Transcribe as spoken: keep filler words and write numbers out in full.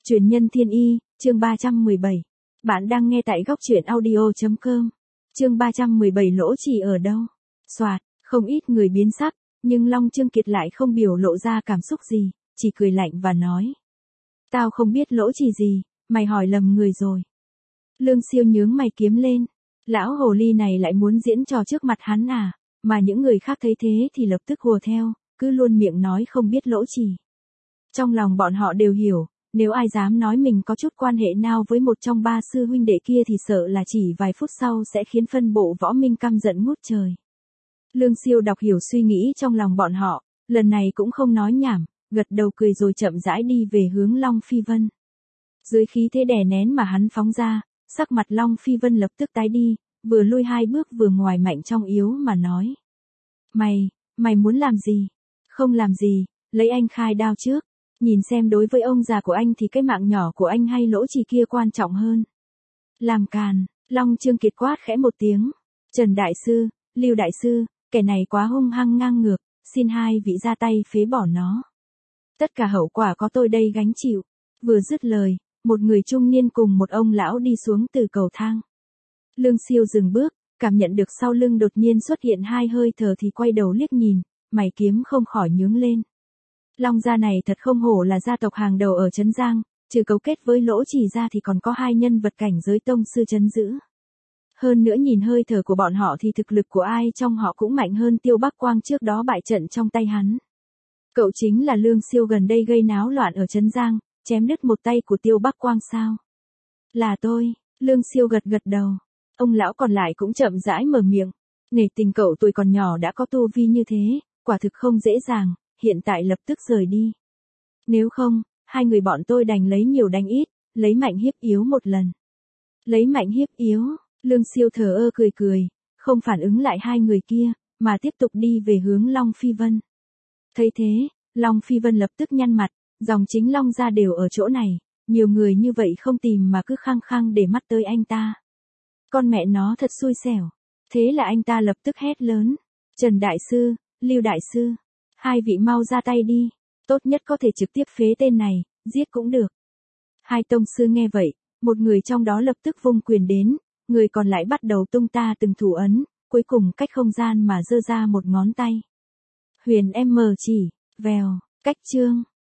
Truyền nhân thiên y, chương ba trăm mười bảy. Bạn đang nghe tại góc truyện audio chấm com. Chương ba trăm mười bảy lỗ chỉ ở đâu? Soạt, không ít người biến sắc, nhưng Long Trương Kiệt lại không biểu lộ ra cảm xúc gì, chỉ cười lạnh và nói. Tao không biết lỗ chỉ gì, mày hỏi lầm người rồi. Lương Siêu nhướng mày kiếm lên. Lão hồ ly này lại muốn diễn trò trước mặt hắn à, mà những người khác thấy thế thì lập tức hùa theo, cứ luôn miệng nói không biết lỗ chỉ. Trong lòng bọn họ đều hiểu, nếu ai dám nói mình có chút quan hệ nào với một trong ba sư huynh đệ kia thì sợ là chỉ vài phút sau sẽ khiến phân bộ võ minh căm giận ngút trời. Lương Siêu đọc hiểu suy nghĩ trong lòng bọn họ, lần này cũng không nói nhảm, gật đầu cười rồi chậm rãi đi về hướng Long Phi Vân. Dưới khí thế đè nén mà hắn phóng ra, sắc mặt Long Phi Vân lập tức tái đi, vừa lui hai bước vừa ngoài mạnh trong yếu mà nói. Mày, mày muốn làm gì? Không làm gì, lấy anh khai đao trước. Nhìn xem đối với ông già của anh thì cái mạng nhỏ của anh hay lỗ chỉ kia quan trọng hơn. Làm càn, Long Trương Kiệt quát khẽ một tiếng. Trần Đại Sư, Lưu Đại Sư, kẻ này quá hung hăng ngang ngược, xin hai vị ra tay phế bỏ nó. Tất cả hậu quả có tôi đây gánh chịu. Vừa dứt lời, một người trung niên cùng một ông lão đi xuống từ cầu thang. Lương Siêu dừng bước, cảm nhận được sau lưng đột nhiên xuất hiện hai hơi thở thì quay đầu liếc nhìn, mày kiếm không khỏi nhướng lên. Long gia này thật không hổ là gia tộc hàng đầu ở Trấn Giang, trừ cấu kết với lỗ chỉ ra thì còn có hai nhân vật cảnh giới tông sư trấn giữ. Hơn nữa nhìn hơi thở của bọn họ thì thực lực của ai trong họ cũng mạnh hơn Tiêu Bắc Quang trước đó bại trận trong tay hắn. Cậu chính là Lương Siêu gần đây gây náo loạn ở Trấn Giang, chém đứt một tay của Tiêu Bắc Quang sao? Là tôi, Lương Siêu gật gật đầu. Ông lão còn lại cũng chậm rãi mở miệng. Nể tình cậu tuổi còn nhỏ đã có tu vi như thế, quả thực không dễ dàng. Hiện tại lập tức rời đi. Nếu không, hai người bọn tôi đành lấy nhiều đánh ít, lấy mạnh hiếp yếu một lần. Lấy mạnh hiếp yếu, Lương Siêu thờ ơ cười cười, không phản ứng lại hai người kia, mà tiếp tục đi về hướng Long Phi Vân. Thấy thế, Long Phi Vân lập tức nhăn mặt, dòng chính Long gia đều ở chỗ này, nhiều người như vậy không tìm mà cứ khăng khăng để mắt tới anh ta. Con mẹ nó thật xui xẻo. Thế là anh ta lập tức hét lớn. Trần Đại Sư, Lưu Đại Sư. Hai vị mau ra tay đi, tốt nhất có thể trực tiếp phế tên này, giết cũng được. Hai tông sư nghe vậy, một người trong đó lập tức vung quyền đến, người còn lại bắt đầu tung ta từng thủ ấn, cuối cùng cách không gian mà giơ ra một ngón tay. Huyền em mờ chỉ, vèo, cách chương.